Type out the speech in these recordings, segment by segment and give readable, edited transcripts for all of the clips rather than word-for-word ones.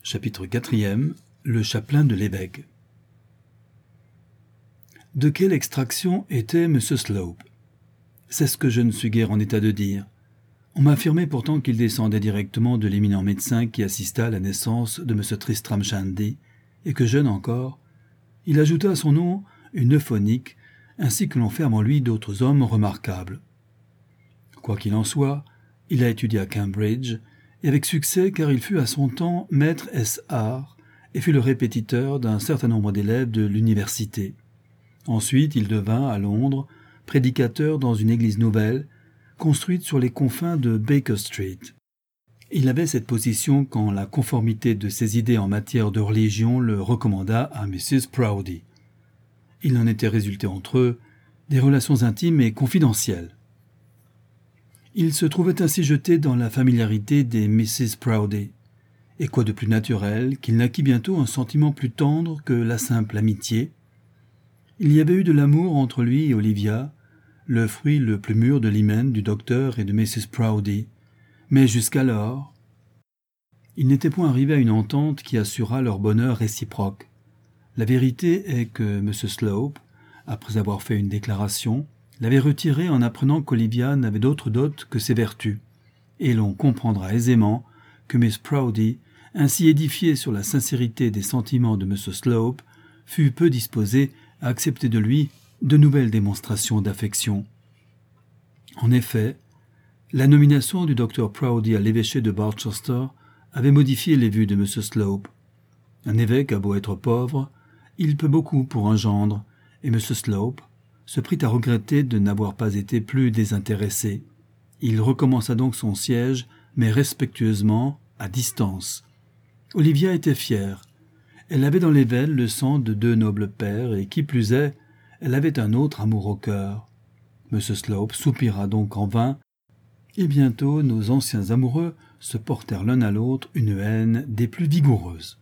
Chapitre 4, le chapelain de l'évêque. De quelle extraction était M. Slope? C'est ce que je ne suis guère en état de dire. On m'a affirmé pourtant qu'il descendait directement de l'éminent médecin qui assista à la naissance de M. Tristram Shandy, et que jeune encore, il ajouta à son nom une euphonique, ainsi que l'on ferme en lui d'autres hommes remarquables. Quoi qu'il en soit, il a étudié à Cambridge, et avec succès car il fut à son temps maître S.R. et fut le répétiteur d'un certain nombre d'élèves de l'université. Ensuite, il devint, à Londres, prédicateur dans une église nouvelle, construite sur les confins de Baker Street. Il avait cette position quand la conformité de ses idées en matière de religion le recommanda à Mrs. Proudie. Il en était résulté entre eux des relations intimes et confidentielles. Il se trouvait ainsi jeté dans la familiarité des Mrs. Proudie, et quoi de plus naturel qu'il naquit bientôt un sentiment plus tendre que la simple amitié. Il y avait eu de l'amour entre lui et Olivia, le fruit le plus mûr de l'hymen du docteur et de Mrs. Proudie, mais jusqu'alors, il n'était point arrivé à une entente qui assurât leur bonheur réciproque. La vérité est que M. Slope, après avoir fait une déclaration, l'avait retirée en apprenant qu'Olivia n'avait d'autre dot que ses vertus, et l'on comprendra aisément que Miss Proudie, ainsi édifiée sur la sincérité des sentiments de M. Slope, fut peu disposée à accepter de lui de nouvelles démonstrations d'affection. En effet, la nomination du docteur Proudie à l'évêché de Barchester avait modifié les vues de M. Slope. Un évêque a beau être pauvre, il peut beaucoup pour un gendre, et M. Slope se prit à regretter de n'avoir pas été plus désintéressé. Il recommença donc son siège, mais respectueusement, à distance. Olivia était fière. Elle avait dans les veines le sang de deux nobles pères, et qui plus est, elle avait un autre amour au cœur. M. Slope soupira donc en vain, et bientôt nos anciens amoureux se portèrent l'un à l'autre une haine des plus vigoureuses.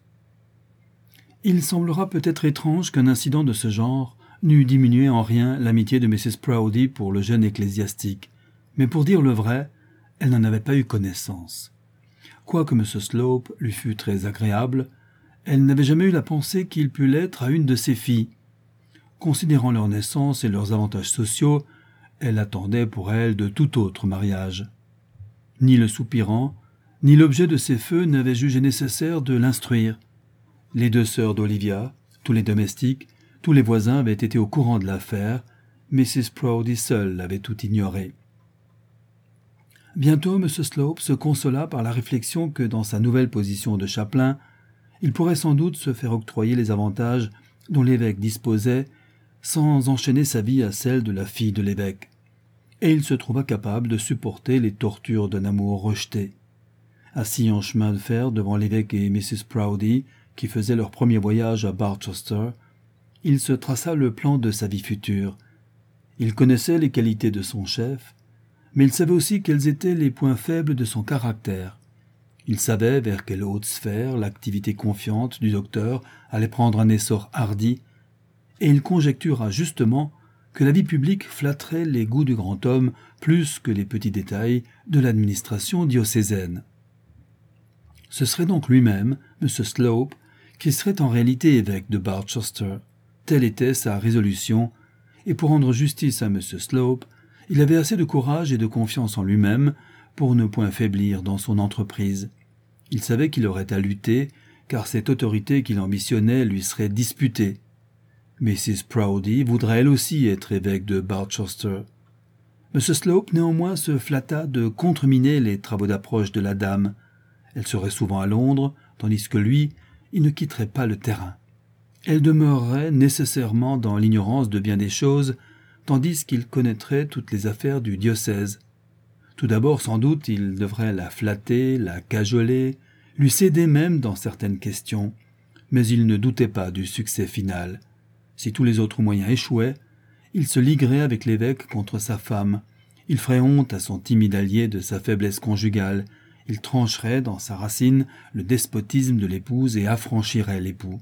Il semblera peut-être étrange qu'un incident de ce genre n'eût diminué en rien l'amitié de Mrs. Proudie pour le jeune ecclésiastique, mais pour dire le vrai, elle n'en avait pas eu connaissance. Quoique M. Slope lui fût très agréable, elle n'avait jamais eu la pensée qu'il pût l'être à une de ses filles. Considérant leur naissance et leurs avantages sociaux, elle attendait pour elle de tout autre mariage. Ni le soupirant, ni l'objet de ses feux n'avaient jugé nécessaire de l'instruire. Les deux sœurs d'Olivia, tous les domestiques, tous les voisins avaient été au courant de l'affaire, Mrs. Proudie seule avait tout ignoré. Bientôt, M. Slope se consola par la réflexion que dans sa nouvelle position de chapelain, il pourrait sans doute se faire octroyer les avantages dont l'évêque disposait sans enchaîner sa vie à celle de la fille de l'évêque. Et il se trouva capable de supporter les tortures d'un amour rejeté. Assis en chemin de fer devant l'évêque et Mrs. Proudie, qui faisaient leur premier voyage à Barchester, il se traça le plan de sa vie future. Il connaissait les qualités de son chef, mais il savait aussi quels étaient les points faibles de son caractère. Il savait vers quelle haute sphère l'activité confiante du docteur allait prendre un essor hardi, et il conjectura justement que la vie publique flatterait les goûts du grand homme plus que les petits détails de l'administration diocésaine. Ce serait donc lui-même, M. Slope, qui serait en réalité évêque de Barchester. Telle était sa résolution, et pour rendre justice à M. Slope, il avait assez de courage et de confiance en lui-même pour ne point faiblir dans son entreprise. Il savait qu'il aurait à lutter, car cette autorité qu'il ambitionnait lui serait disputée. Mrs. Proudie voudrait elle aussi être évêque de Barchester. M. Slope néanmoins se flatta de contreminer les travaux d'approche de la dame. Elle serait souvent à Londres, tandis que lui, il ne quitterait pas le terrain. Elle demeurerait nécessairement dans l'ignorance de bien des choses, tandis qu'il connaîtrait toutes les affaires du diocèse. Tout d'abord, sans doute, il devrait la flatter, la cajoler, lui céder même dans certaines questions, mais il ne doutait pas du succès final. Si tous les autres moyens échouaient, il se liguerait avec l'évêque contre sa femme, il ferait honte à son timide allié de sa faiblesse conjugale, il trancherait dans sa racine le despotisme de l'épouse et affranchirait l'époux.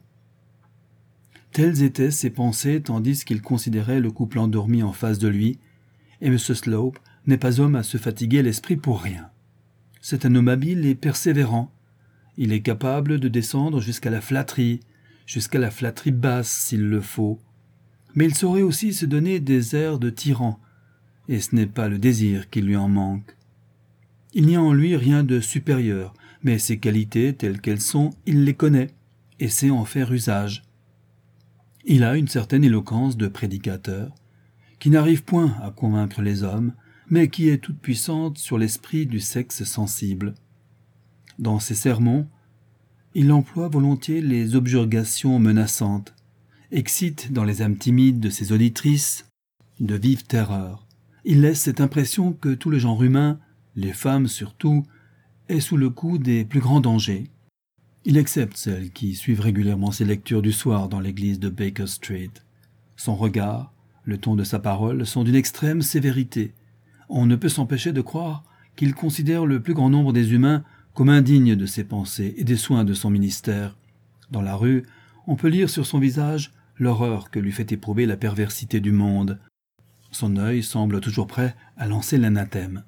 Telles étaient ses pensées tandis qu'il considérait le couple endormi en face de lui, et M. Slope n'est pas homme à se fatiguer l'esprit pour rien. C'est un homme habile et persévérant. Il est capable de descendre jusqu'à la flatterie basse s'il le faut. Mais il saurait aussi se donner des airs de tyran, et ce n'est pas le désir qui lui en manque. Il n'y a en lui rien de supérieur, mais ses qualités telles qu'elles sont, il les connaît, et sait en faire usage. Il a une certaine éloquence de prédicateur, qui n'arrive point à convaincre les hommes, mais qui est toute puissante sur l'esprit du sexe sensible. Dans ses sermons, il emploie volontiers les objurgations menaçantes, excite dans les âmes timides de ses auditrices de vives terreurs. Il laisse cette impression que tout le genre humain, les femmes surtout, est sous le coup des plus grands dangers. Il accepte celles qui suivent régulièrement ses lectures du soir dans l'église de Baker Street. Son regard, le ton de sa parole sont d'une extrême sévérité. On ne peut s'empêcher de croire qu'il considère le plus grand nombre des humains comme indignes de ses pensées et des soins de son ministère. Dans la rue, on peut lire sur son visage l'horreur que lui fait éprouver la perversité du monde. Son œil semble toujours prêt à lancer l'anathème.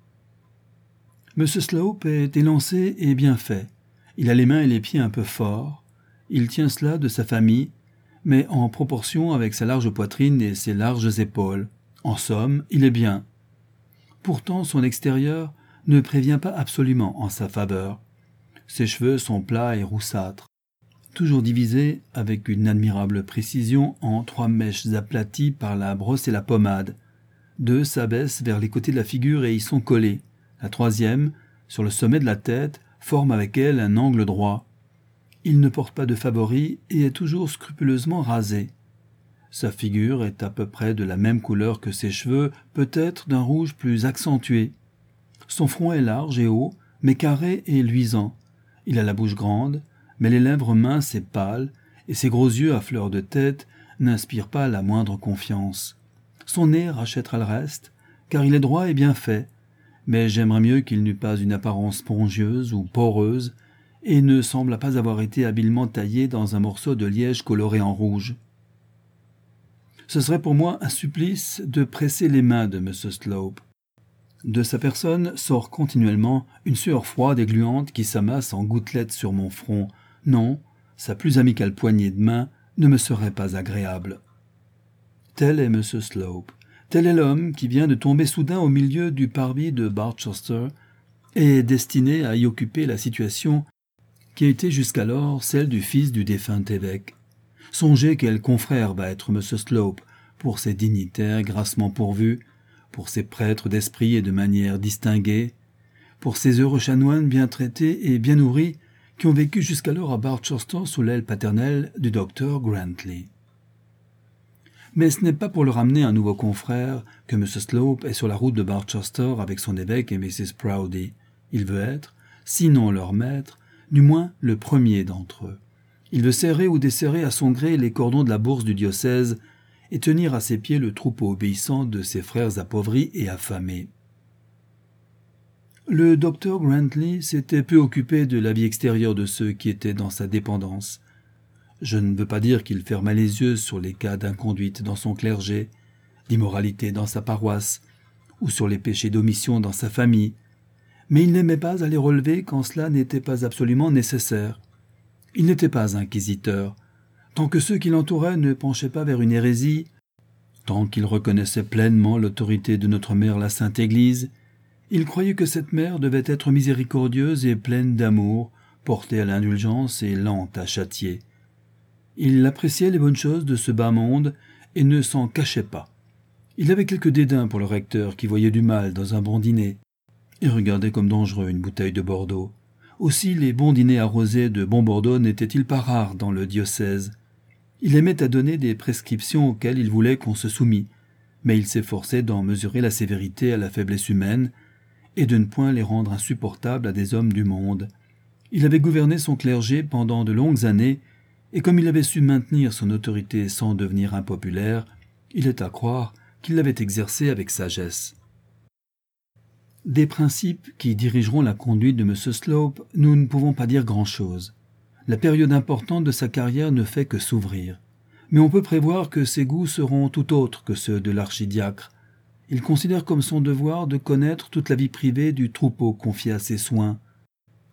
M. Slope est élancé et bien fait. Il a les mains et les pieds un peu forts. Il tient cela de sa famille, mais en proportion avec sa large poitrine et ses larges épaules. En somme, il est bien. Pourtant, son extérieur ne prévient pas absolument en sa faveur. Ses cheveux sont plats et roussâtres, toujours divisés avec une admirable précision en 3 mèches aplaties par la brosse et la pommade. 2 s'abaissent vers les côtés de la figure et y sont collées. La 3e, sur le sommet de la tête, forme avec elle un angle droit. Il ne porte pas de favoris et est toujours scrupuleusement rasé. Sa figure est à peu près de la même couleur que ses cheveux, peut-être d'un rouge plus accentué. Son front est large et haut, mais carré et luisant. Il a la bouche grande, mais les lèvres minces et pâles, et ses gros yeux à fleur de tête n'inspirent pas la moindre confiance. Son nez rachètera le reste, car il est droit et bien fait, mais j'aimerais mieux qu'il n'eût pas une apparence spongieuse ou poreuse, et ne semble pas avoir été habilement taillé dans un morceau de liège coloré en rouge. Ce serait pour moi un supplice de presser les mains de M. Slope. De sa personne sort continuellement une sueur froide et gluante qui s'amasse en gouttelettes sur mon front. Non, sa plus amicale poignée de main ne me serait pas agréable. Tel est M. Slope. Tel est l'homme qui vient de tomber soudain au milieu du parvis de Barchester et est destiné à y occuper la situation qui a été jusqu'alors celle du fils du défunt évêque. Songez quel confrère va être M. Slope pour ses dignitaires grassement pourvus, pour ses prêtres d'esprit et de manières distinguées, pour ces heureux chanoines bien traités et bien nourris qui ont vécu jusqu'alors à Barchester sous l'aile paternelle du docteur Grantley. Mais ce n'est pas pour le ramener un nouveau confrère que M. Slope est sur la route de Barchester avec son évêque et Mrs. Proudie. Il veut être, sinon leur maître, du moins le premier d'entre eux. Il veut serrer ou desserrer à son gré les cordons de la bourse du diocèse et tenir à ses pieds le troupeau obéissant de ses frères appauvris et affamés. Le docteur Grantley s'était peu occupé de la vie extérieure de ceux qui étaient dans sa dépendance. Je ne veux pas dire qu'il fermait les yeux sur les cas d'inconduite dans son clergé, d'immoralité dans sa paroisse, ou sur les péchés d'omission dans sa famille, mais il n'aimait pas à les relever quand cela n'était pas absolument nécessaire. Il n'était pas inquisiteur. Tant que ceux qui l'entouraient ne penchaient pas vers une hérésie, tant qu'il reconnaissait pleinement l'autorité de notre mère la Sainte Église, il croyait que cette mère devait être miséricordieuse et pleine d'amour, portée à l'indulgence et lente à châtier. Il appréciait les bonnes choses de ce bas monde et ne s'en cachait pas. Il avait quelque dédain pour le recteur qui voyait du mal dans un bon dîner et regardait comme dangereux une bouteille de Bordeaux. Aussi les bons dîners arrosés de bon Bordeaux n'étaient-ils pas rares dans le diocèse. Il aimait à donner des prescriptions auxquelles il voulait qu'on se soumît, mais il s'efforçait d'en mesurer la sévérité à la faiblesse humaine et de ne point les rendre insupportables à des hommes du monde. Il avait gouverné son clergé pendant de longues années, et comme il avait su maintenir son autorité sans devenir impopulaire, il est à croire qu'il l'avait exercée avec sagesse. Des principes qui dirigeront la conduite de M. Slope, nous ne pouvons pas dire grand-chose. La période importante de sa carrière ne fait que s'ouvrir. Mais on peut prévoir que ses goûts seront tout autres que ceux de l'archidiacre. Il considère comme son devoir de connaître toute la vie privée du troupeau confié à ses soins.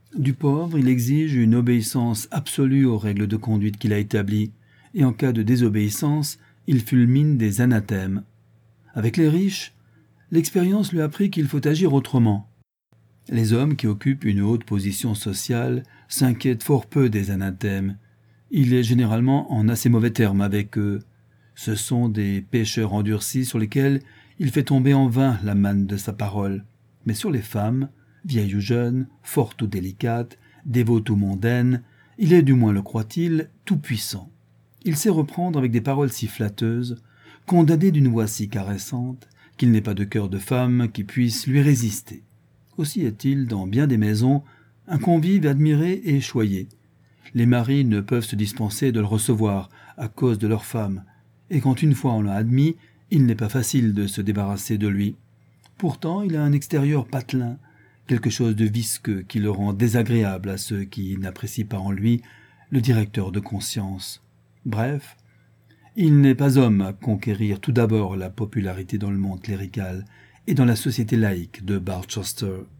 Du pauvre, il exige une obéissance absolue aux règles de conduite qu'il a établies, et en cas de désobéissance, il fulmine des anathèmes. Avec les riches, l'expérience lui a appris qu'il faut agir autrement. Les hommes qui occupent une haute position sociale s'inquiètent fort peu des anathèmes. Il est généralement en assez mauvais termes avec eux. Ce sont des pécheurs endurcis sur lesquels il fait tomber en vain la manne de sa parole. Mais sur les femmes, vieilles ou jeunes, fortes ou délicates, dévotes ou mondaines, il est, du moins le croit-il, tout-puissant. Il sait reprendre avec des paroles si flatteuses, condamner d'une voix si caressante, qu'il n'est pas de cœur de femme qui puisse lui résister. Aussi est-il, dans bien des maisons, un convive admiré et choyé. Les maris ne peuvent se dispenser de le recevoir à cause de leur femme, et quand une fois on l'a admis, il n'est pas facile de se débarrasser de lui. Pourtant, il a un extérieur patelin, quelque chose de visqueux qui le rend désagréable à ceux qui n'apprécient pas en lui le directeur de conscience. Bref, il n'est pas homme à conquérir tout d'abord la popularité dans le monde clérical et dans la société laïque de Barchester.